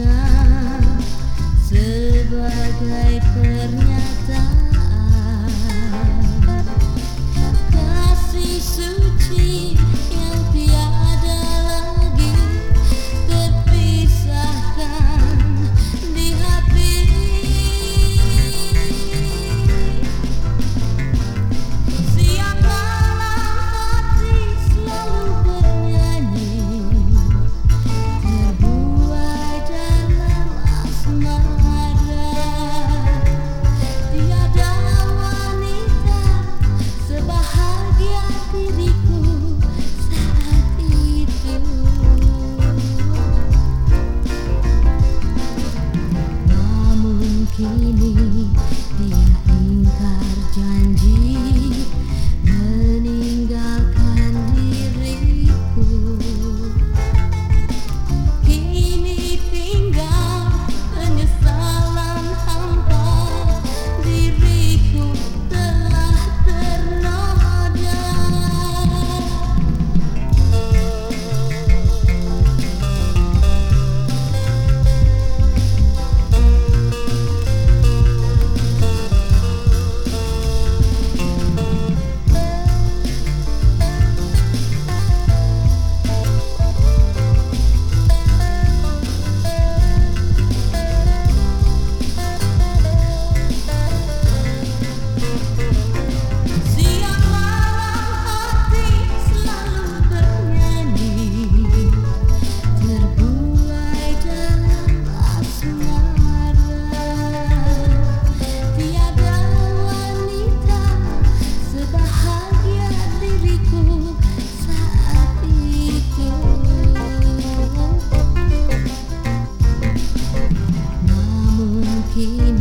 sebagai pernyataan kasih suci yang tiada lagi terpisahkan di hati. Siang malam hati selalu bernyanyi, terbuai dalam asmara. Tiada wanita sebahagia diriku saat itu. Namun kini dia ingkar janji meninggalkan diriku. Kini tinggal penyesalan hampa, diriku telah ternoda. Siang malam hati selalu bernyanyi, terbuai dalam asmara. Tiada wanita sebahagia diriku saat itu. Namun kini